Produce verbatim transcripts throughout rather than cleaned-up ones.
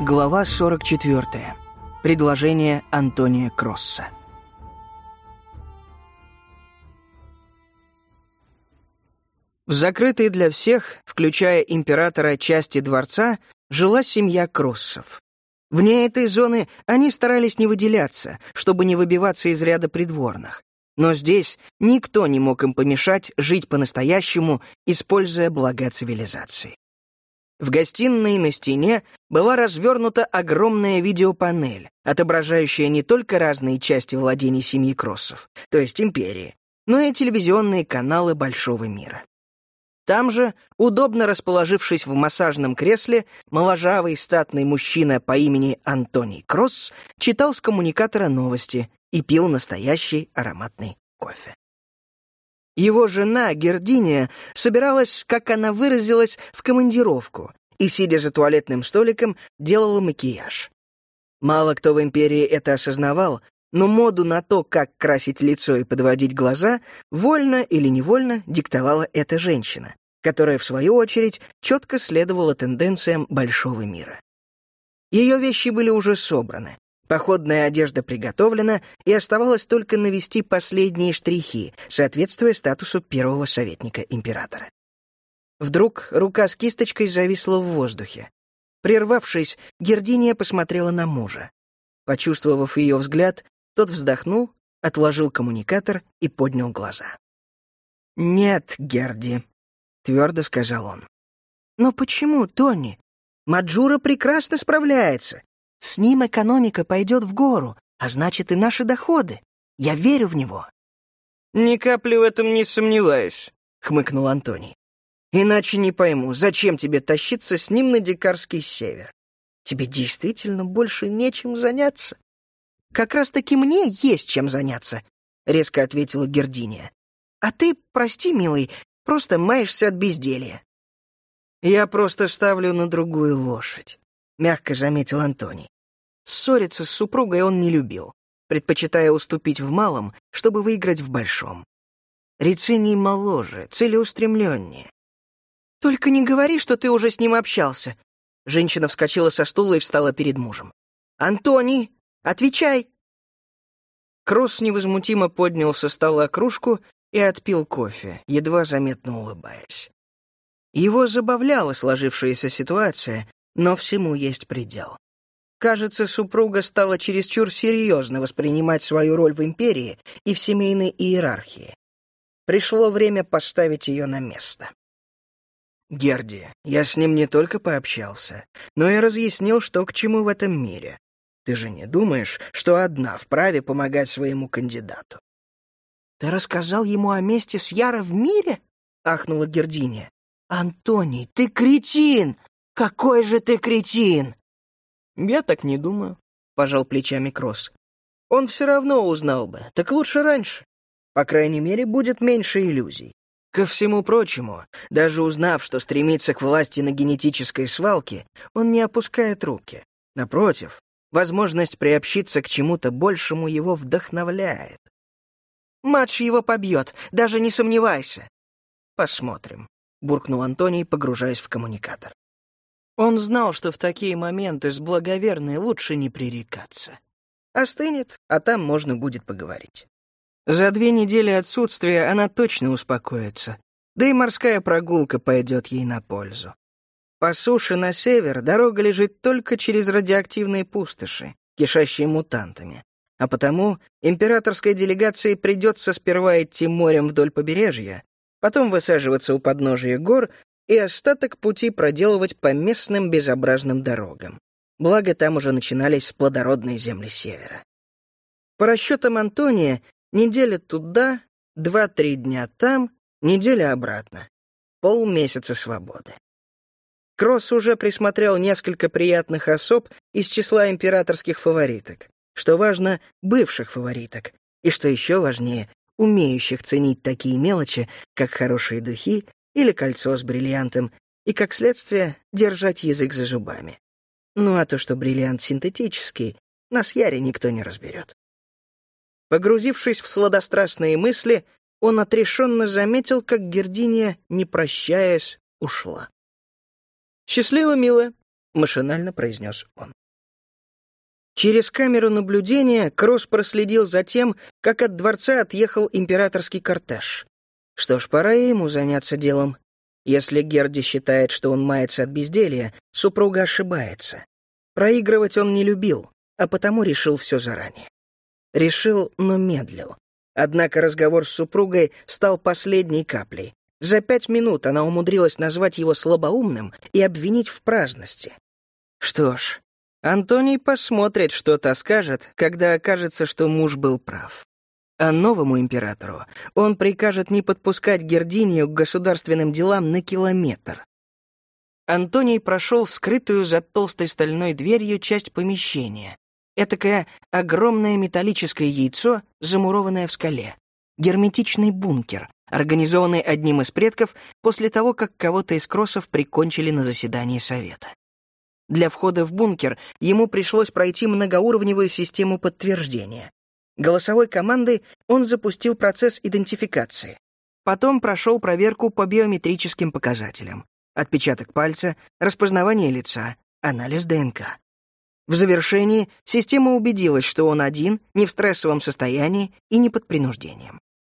Глава сорок четвёртая. Предложение Антония Кросса. В закрытой для всех, включая императора, части дворца, жила семья Кроссов. Вне этой зоны они старались не выделяться, чтобы не выбиваться из ряда придворных. Но здесь никто не мог им помешать жить по-настоящему, используя блага цивилизации. В гостиной на стене была развернута огромная видеопанель, отображающая не только разные части владений семьи Кроссов, то есть империи, но и телевизионные каналы большого мира. Там же, удобно расположившись в массажном кресле, моложавый статный мужчина по имени Антоний Кросс читал с коммуникатора новости и пил настоящий ароматный кофе. Его жена, Гердиния, собиралась, как она выразилась, в командировку и, сидя за туалетным столиком, делала макияж. Мало кто в империи это осознавал, но моду на то, как красить лицо и подводить глаза, вольно или невольно диктовала эта женщина, которая, в свою очередь, четко следовала тенденциям большого мира. Ее вещи были уже собраны. Походная одежда приготовлена, и оставалось только навести последние штрихи, соответствуя статусу первого советника императора. Вдруг рука с кисточкой зависла в воздухе. Прервавшись, Гердиния посмотрела на мужа. Почувствовав ее взгляд, тот вздохнул, отложил коммуникатор и поднял глаза. «Нет, Герди», — твердо сказал он. «Но почему, Тони? Маджура прекрасно справляется. С ним экономика пойдет в гору, а значит и наши доходы. Я верю в него». «Ни капли в этом не сомневаюсь», — хмыкнул Антоний. «Иначе не пойму, зачем тебе тащиться с ним на дикарский север? Тебе действительно больше нечем заняться?» «Как раз-таки мне есть чем заняться», — резко ответила Гердиния. «А ты, прости, милый, просто маешься от безделья». «Я просто ставлю на другую лошадь», — мягко заметил Антоний. Ссориться с супругой он не любил, предпочитая уступить в малом, чтобы выиграть в большом. Рициний моложе, целеустремленнее. «Только не говори, что ты уже с ним общался». Женщина вскочила со стула и встала перед мужем. «Антоний, отвечай!» Кросс невозмутимо поднял со стола кружку и отпил кофе, едва заметно улыбаясь. Его забавляла сложившаяся ситуация, но всему есть предел. Кажется, супруга стала чересчур серьезно воспринимать свою роль в империи и в семейной иерархии. Пришло время поставить ее на место. «Герди, я с ним не только пообщался, но и разъяснил, что к чему в этом мире. Ты же не думаешь, что одна вправе помогать своему кандидату?» «Ты рассказал ему о месте с Яро в мире?» — ахнула Гердиния. «Антоний, ты кретин! Какой же ты кретин!» «Я так не думаю», — пожал плечами Кросс. «Он все равно узнал бы, так лучше раньше. По крайней мере, будет меньше иллюзий. Ко всему прочему, даже узнав, что стремится к власти на генетической свалке, он не опускает руки. Напротив, возможность приобщиться к чему-то большему его вдохновляет. Мадж его побьет, даже не сомневайся». «Посмотрим», — буркнул Антоний, погружаясь в коммуникатор. Он знал, что в такие моменты с благоверной лучше не пререкаться. Остынет, а там можно будет поговорить. За две недели отсутствия она точно успокоится, да и морская прогулка пойдет ей на пользу. По суше на север дорога лежит только через радиоактивные пустоши, кишащие мутантами, а потому императорской делегации придется сперва идти морем вдоль побережья, потом высаживаться у подножия гор и остаток пути проделывать по местным безобразным дорогам. Благо, там уже начинались плодородные земли севера. По расчетам Антония, неделя туда, два-три дня там, неделя обратно. Полмесяца свободы. Кросс уже присмотрел несколько приятных особ из числа императорских фавориток. Что важно, бывших фавориток. И что еще важнее, умеющих ценить такие мелочи, как хорошие духи или кольцо с бриллиантом, и, как следствие, держать язык за зубами. Ну а то, что бриллиант синтетический, на Сьяре никто не разберет. Погрузившись в сладострастные мысли, он отрешенно заметил, как Гердиния, не прощаясь, ушла. «Счастливо, милая», — машинально произнес он. Через камеру наблюдения Кросс проследил за тем, как от дворца отъехал императорский кортеж. Что ж, пора и ему заняться делом. Если Герди считает, что он мается от безделья, супруга ошибается. Проигрывать он не любил, а потому решил все заранее. Решил, но медлил. Однако разговор с супругой стал последней каплей. За пять минут она умудрилась назвать его слабоумным и обвинить в праздности. Что ж, Антоний посмотрит, что та скажет, когда окажется, что муж был прав. А новому императору он прикажет не подпускать Гердинию к государственным делам на километр. Антоний прошел в скрытую за толстой стальной дверью часть помещения. Этакое огромное металлическое яйцо, замурованное в скале. Герметичный бункер, организованный одним из предков после того, как кого-то из кроссов прикончили на заседании совета. Для входа в бункер ему пришлось пройти многоуровневую систему подтверждения. Голосовой командой он запустил процесс идентификации. Потом прошел проверку по биометрическим показателям. Отпечаток пальца, распознавание лица, анализ ДНК. В завершении система убедилась, что он один, не в стрессовом состоянии и не под принуждением.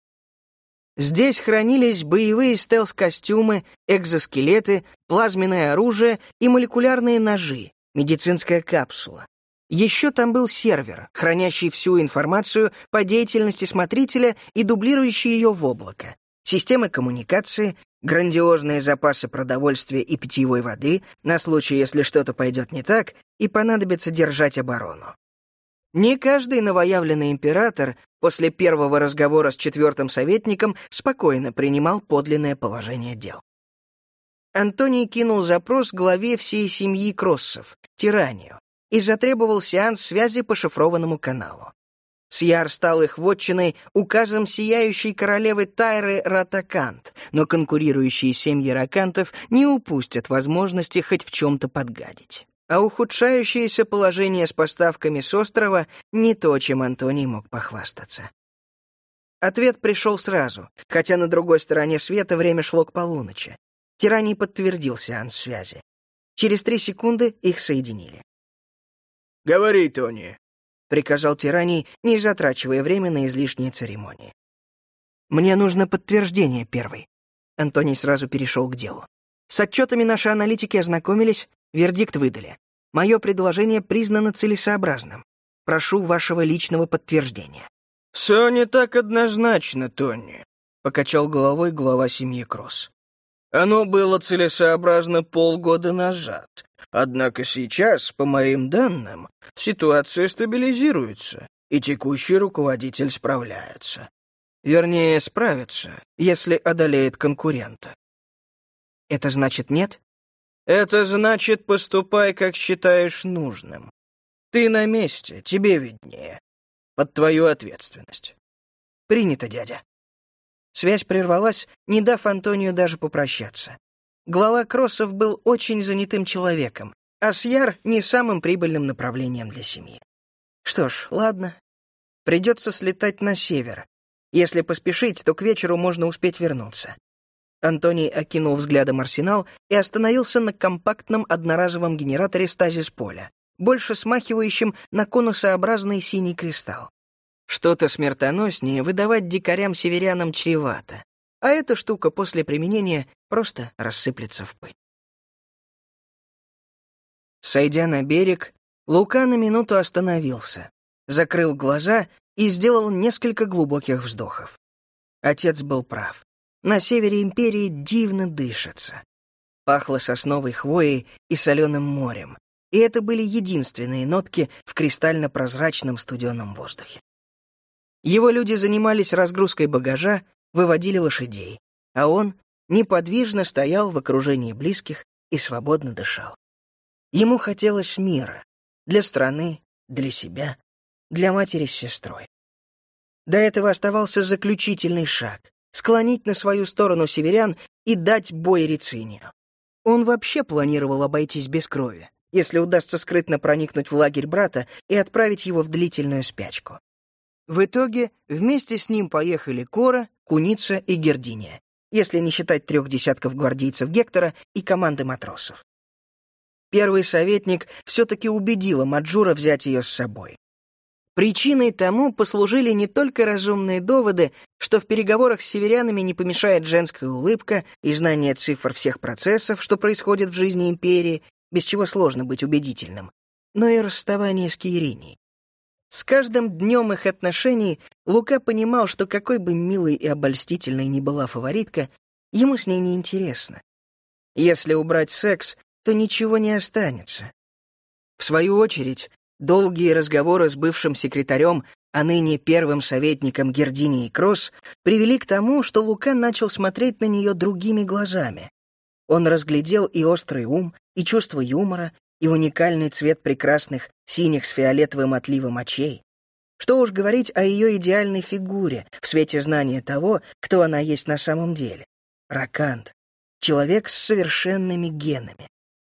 Здесь хранились боевые стелс-костюмы, экзоскелеты, плазменное оружие и молекулярные ножи, медицинская капсула. Еще там был сервер, хранящий всю информацию по деятельности смотрителя и дублирующий ее в облако, системы коммуникации, грандиозные запасы продовольствия и питьевой воды на случай, если что-то пойдет не так и понадобится держать оборону. Не каждый новоявленный император после первого разговора с четвертым советником спокойно принимал подлинное положение дел. Антоний кинул запрос главе всей семьи Кроссов, Тиранию, и затребовал сеанс связи по шифрованному каналу. Сьяр стал их вотчиной указом сияющей королевы Тайры Ратакант, но конкурирующие семьи ракантов не упустят возможности хоть в чем-то подгадить. А ухудшающееся положение с поставками с острова — не то, чем Антоний мог похвастаться. Ответ пришел сразу, хотя на другой стороне света время шло к полуночи. Тираний подтвердил сеанс связи. Через три секунды их соединили. «Говори, Тони», — приказал Тираний, не затрачивая время на излишние церемонии. «Мне нужно подтверждение первой». Антоний сразу перешел к делу. «С отчетами наши аналитики ознакомились, вердикт выдали. Мое предложение признано целесообразным. Прошу вашего личного подтверждения». «Все не так однозначно, Тони», — покачал головой глава семьи Кросс. «Оно было целесообразно полгода назад. Однако сейчас, по моим данным, ситуация стабилизируется, и текущий руководитель справляется. Вернее, справится, если одолеет конкурента». «Это значит нет?» «Это значит, поступай, как считаешь нужным. Ты на месте, тебе виднее. Под твою ответственность». «Принято, дядя». Связь прервалась, не дав Антонию даже попрощаться. Глава Кроссов был очень занятым человеком, а Сьяр — не самым прибыльным направлением для семьи. Что ж, ладно. Придется слетать на север. Если поспешить, то к вечеру можно успеть вернуться. Антоний окинул взглядом арсенал и остановился на компактном одноразовом генераторе стазис-поля, больше смахивающем на конусообразный синий кристалл. Что-то смертоноснее выдавать дикарям-северянам чревато, а эта штука после применения просто рассыплется в пыль. Сойдя на берег, Лука на минуту остановился, закрыл глаза и сделал несколько глубоких вздохов. Отец был прав. На севере империи дивно дышится. Пахло сосновой хвоей и соленым морем, и это были единственные нотки в кристально-прозрачном студеном воздухе. Его люди занимались разгрузкой багажа, выводили лошадей, а он неподвижно стоял в окружении близких и свободно дышал. Ему хотелось мира для страны, для себя, для матери с сестрой. До этого оставался заключительный шаг — склонить на свою сторону северян и дать бой Рицинию. Он вообще планировал обойтись без крови, если удастся скрытно проникнуть в лагерь брата и отправить его в длительную спячку. В итоге вместе с ним поехали Кора, Куница и Гердиния, если не считать трех десятков гвардейцев Гектора и команды матросов. Первый советник все-таки убедила Маджура взять ее с собой. Причиной тому послужили не только разумные доводы, что в переговорах с северянами не помешает женская улыбка и знание цифр всех процессов, что происходит в жизни империи, без чего сложно быть убедительным, но и расставание с Киеринией. С каждым днем их отношений Лука понимал, что какой бы милой и обольстительной ни была фаворитка, ему с ней неинтересно. Если убрать секс, то ничего не останется. В свою очередь, долгие разговоры с бывшим секретарем, а ныне первым советником Гердинией Кросс, привели к тому, что Лука начал смотреть на нее другими глазами. Он разглядел и острый ум, и чувство юмора, и уникальный цвет прекрасных синих с фиолетовым отливом очей. Что уж говорить о ее идеальной фигуре в свете знания того, кто она есть на самом деле. Ракант. Человек с совершенными генами.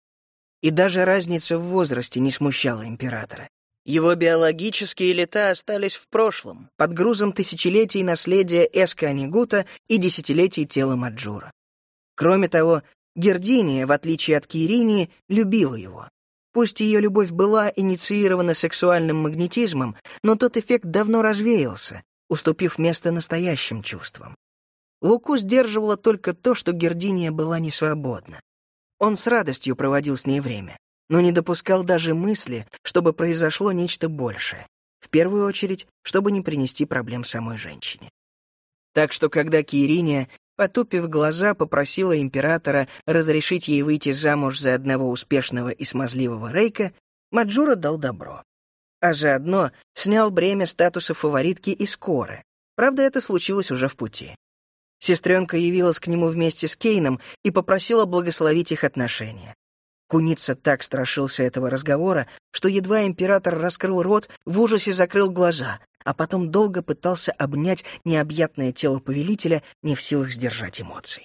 И даже разница в возрасте не смущала императора. Его биологические лета остались в прошлом, под грузом тысячелетий наследия Эска-Анигута и десятилетий тела Маджура. Кроме того, Гердиния, в отличие от Киеринии, любила его. Пусть ее любовь была инициирована сексуальным магнетизмом, но тот эффект давно развеялся, уступив место настоящим чувствам. Луку сдерживало только то, что Гердиния была несвободна. Он с радостью проводил с ней время, но не допускал даже мысли, чтобы произошло нечто большее, в первую очередь, чтобы не принести проблем самой женщине. Так что, когда Киериния, потупив глаза, попросила императора разрешить ей выйти замуж за одного успешного и смазливого рейка, Маджура дал добро. А заодно снял бремя статуса фаворитки и Скоры. Правда, это случилось уже в пути. Сестренка явилась к нему вместе с Кейном и попросила благословить их отношения. Куница так страшился этого разговора, что едва император раскрыл рот, в ужасе закрыл глаза, а потом долго пытался обнять необъятное тело повелителя, не в силах сдержать эмоций.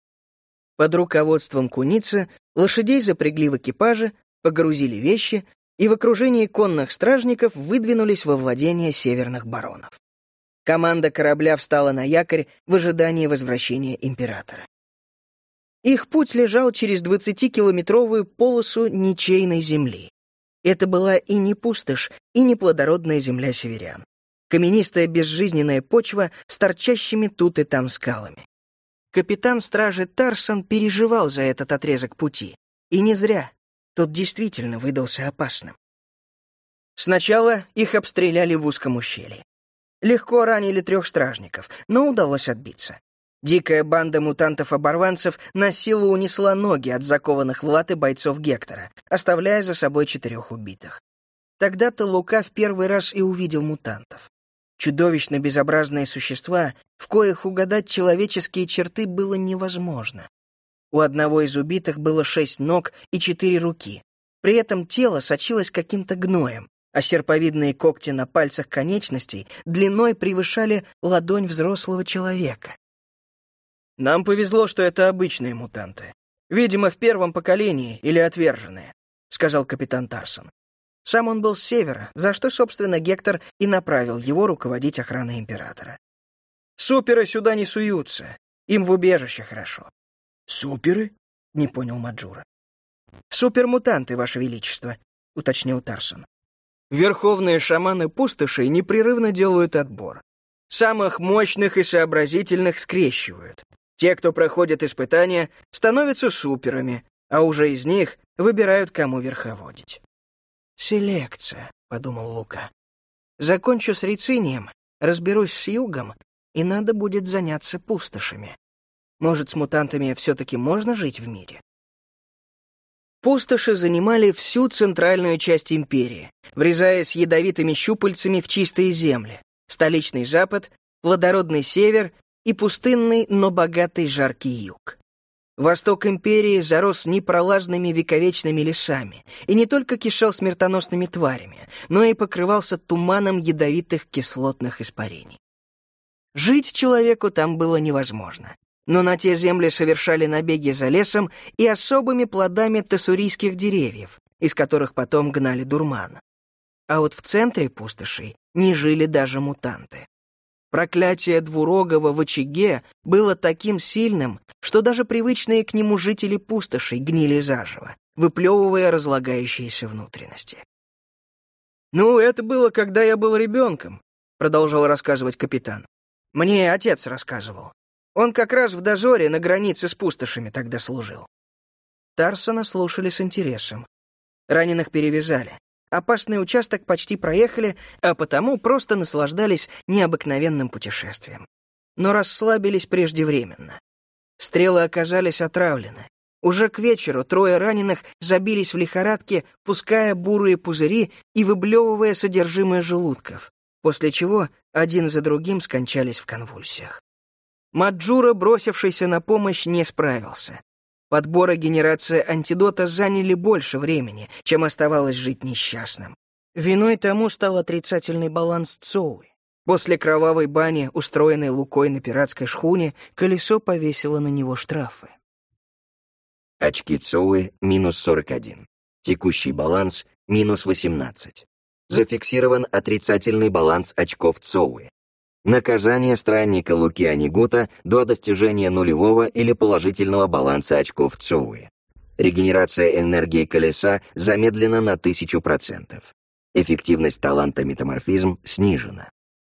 Под руководством Куницы лошадей запрягли в экипаже, погрузили вещи и в окружении конных стражников выдвинулись во владение северных баронов. Команда корабля встала на якорь в ожидании возвращения императора. Их путь лежал через двадцатикилометровую полосу ничейной земли. Это была и не пустошь, и не плодородная земля северян. Каменистая безжизненная почва с торчащими тут и там скалами. Капитан стражи Тарсон переживал за этот отрезок пути. И не зря. Тот действительно выдался опасным. Сначала их обстреляли в узком ущелье. Легко ранили трех стражников, но удалось отбиться. Дикая банда мутантов-оборванцев на силу унесла ноги от закованных в латы бойцов Гектора, оставляя за собой четырех убитых. Тогда-то Лука в первый раз и увидел мутантов. Чудовищно безобразные существа, в коих угадать человеческие черты было невозможно. У одного из убитых было шесть ног и четыре руки. При этом тело сочилось каким-то гноем, а серповидные когти на пальцах конечностей длиной превышали ладонь взрослого человека. «Нам повезло, что это обычные мутанты. Видимо, в первом поколении или отверженные», — сказал капитан Тарсон. Сам он был с севера, за что, собственно, Гектор и направил его руководить охраной императора. «Суперы сюда не суются. Им в убежище хорошо». «Суперы?» — не понял Маджура. «Супермутанты, Ваше Величество», — уточнил Тарсон. Верховные шаманы пустошей непрерывно делают отбор. Самых мощных и сообразительных скрещивают. Те, кто проходит испытания, становятся суперами, а уже из них выбирают, кому верховодить. «Селекция», — подумал Лука. «Закончу с Рицинием, разберусь с югом, и надо будет заняться пустошами. Может, с мутантами все-таки можно жить в мире?» Пустоши занимали всю центральную часть империи, врезаясь ядовитыми щупальцами в чистые земли, столичный запад, плодородный север и пустынный, но богатый жаркий юг. Восток империи зарос непролазными вековечными лесами и не только кишел смертоносными тварями, но и покрывался туманом ядовитых кислотных испарений. Жить человеку там было невозможно. Но на те земли совершали набеги за лесом и особыми плодами тессурийских деревьев, из которых потом гнали дурман. А вот в центре пустошей не жили даже мутанты. Проклятие двурогого в очаге было таким сильным, что даже привычные к нему жители пустошей гнили заживо, выплевывая разлагающиеся внутренности. «Ну, это было, когда я был ребенком», — продолжал рассказывать капитан. «Мне отец рассказывал. Он как раз в дозоре на границе с пустошами тогда служил». Тарсона слушали с интересом. Раненых перевязали. Опасный участок почти проехали, а потому просто наслаждались необыкновенным путешествием. Но расслабились преждевременно. Стрелы оказались отравлены. Уже к вечеру трое раненых забились в лихорадке, пуская бурые пузыри и выблевывая содержимое желудков, после чего один за другим скончались в конвульсиях. Маджура, бросившийся на помощь, не справился. Подбор и генерация антидота заняли больше времени, чем оставалось жить несчастным. Виной тому стал отрицательный баланс Цоуи. После кровавой бани, устроенной Лукой на пиратской шхуне, колесо повесило на него штрафы. Очки Цоуи — минус сорок один. Текущий баланс — минус восемнадцать. Зафиксирован отрицательный баланс очков Цоуи. Наказание странника Луки Анигута до достижения нулевого или положительного баланса очков Цоуи. Регенерация энергии колеса замедлена на тысячу процентов. Эффективность таланта метаморфизм снижена.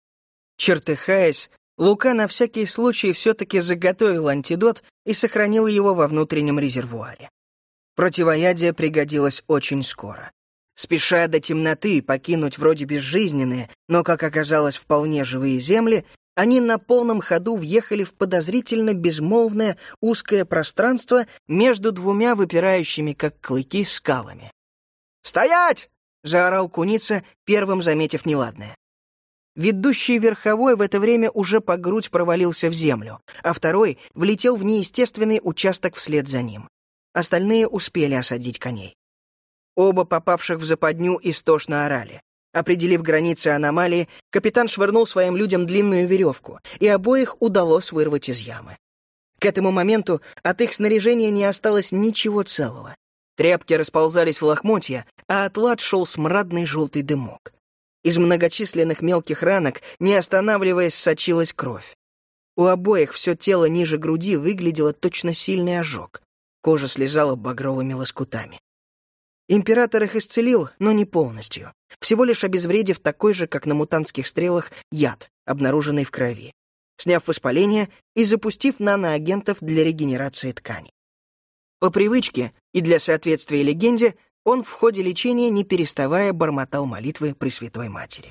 Чертыхаясь, Лука на всякий случай все-таки заготовил антидот и сохранил его во внутреннем резервуаре. Противоядие пригодилось очень скоро. Спеша до темноты покинуть вроде безжизненные, но, как оказалось, вполне живые земли, они на полном ходу въехали в подозрительно безмолвное узкое пространство между двумя выпирающими, как клыки, скалами. «Стоять!» — заорал куница, первым заметив неладное. Ведущий верховой в это время уже по грудь провалился в землю, а второй влетел в неестественный участок вслед за ним. Остальные успели осадить коней. Оба попавших в западню истошно орали. Определив границы аномалии, капитан швырнул своим людям длинную веревку, и обоих удалось вырвать из ямы. К этому моменту от их снаряжения не осталось ничего целого. Тряпки расползались в лохмотья, а от лад шел смрадный желтый дымок. Из многочисленных мелких ранок, не останавливаясь, сочилась кровь. У обоих все тело ниже груди выглядело точно сильный ожог. Кожа слезала багровыми лоскутами. Император их исцелил, но не полностью, всего лишь обезвредив такой же, как на мутантских стрелах, яд, обнаруженный в крови, сняв воспаление и запустив наноагентов для регенерации тканей. По привычке и для соответствия легенде он в ходе лечения, не переставая, бормотал молитвы Пресвятой Матери.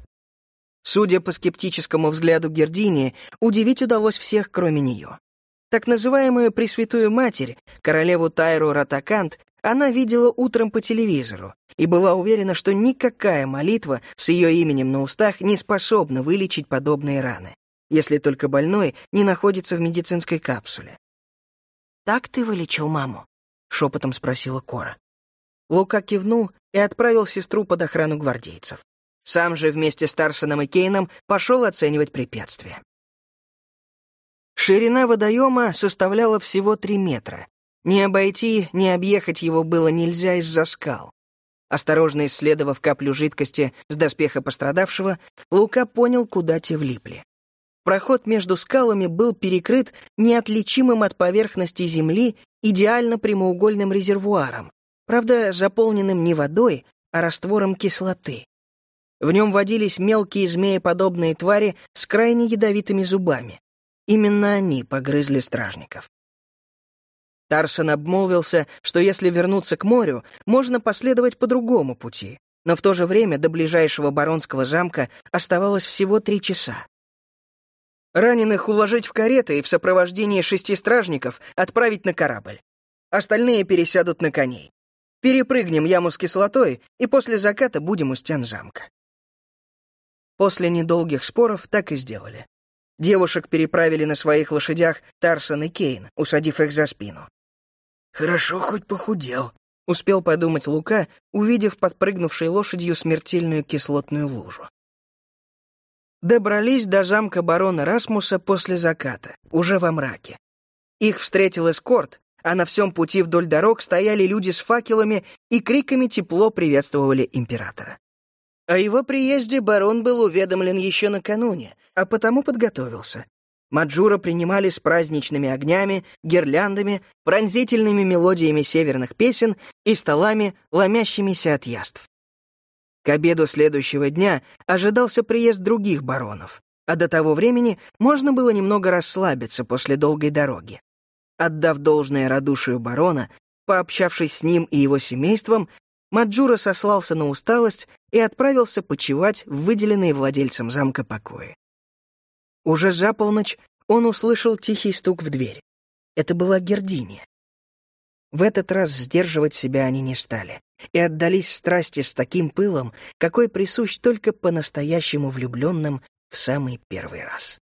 Судя по скептическому взгляду Гердинии, удивить удалось всех, кроме нее. Так называемую Пресвятую Матерь, королеву Тайру Ратакант, она видела утром по телевизору и была уверена, что никакая молитва с ее именем на устах не способна вылечить подобные раны, если только больной не находится в медицинской капсуле. «Так ты вылечил маму?» — шепотом спросила Кора. Лука кивнул и отправил сестру под охрану гвардейцев. Сам же вместе с Тарсоном и Кейном пошел оценивать препятствия. Ширина водоема составляла всего три метра. Не обойти, не объехать его было нельзя из-за скал. Осторожно исследовав каплю жидкости с доспеха пострадавшего, Лука понял, куда те влипли. Проход между скалами был перекрыт неотличимым от поверхности земли идеально прямоугольным резервуаром, правда, заполненным не водой, а раствором кислоты. В нем водились мелкие змееподобные твари с крайне ядовитыми зубами. Именно они погрызли стражников. Тарсон обмолвился, что если вернуться к морю, можно последовать по другому пути, но в то же время до ближайшего баронского замка оставалось всего три часа. Раненых уложить в кареты и в сопровождении шести стражников отправить на корабль. Остальные пересядут на коней. Перепрыгнем яму с кислотой, и после заката будем у стен замка. После недолгих споров так и сделали. Девушек переправили на своих лошадях Тарсон и Кейн, усадив их за спину. «Хорошо, хоть похудел», — успел подумать Лука, увидев подпрыгнувшей лошадью смертельную кислотную лужу. Добрались до замка барона Расмуса после заката, уже во мраке. Их встретил эскорт, а на всем пути вдоль дорог стояли люди с факелами и криками тепло приветствовали императора. О его приезде барон был уведомлен еще накануне, а потому подготовился. Маджура принимали с праздничными огнями, гирляндами, пронзительными мелодиями северных песен и столами, ломящимися от яств. К обеду следующего дня ожидался приезд других баронов, а до того времени можно было немного расслабиться после долгой дороги. Отдав должное радушию барона, пообщавшись с ним и его семейством, Маджура сослался на усталость и отправился почивать в выделенные владельцем замка покои. Уже за полночь он услышал тихий стук в дверь. Это была Гердиния. В этот раз сдерживать себя они не стали и отдались страсти с таким пылом, какой присущ только по-настоящему влюбленным в самый первый раз.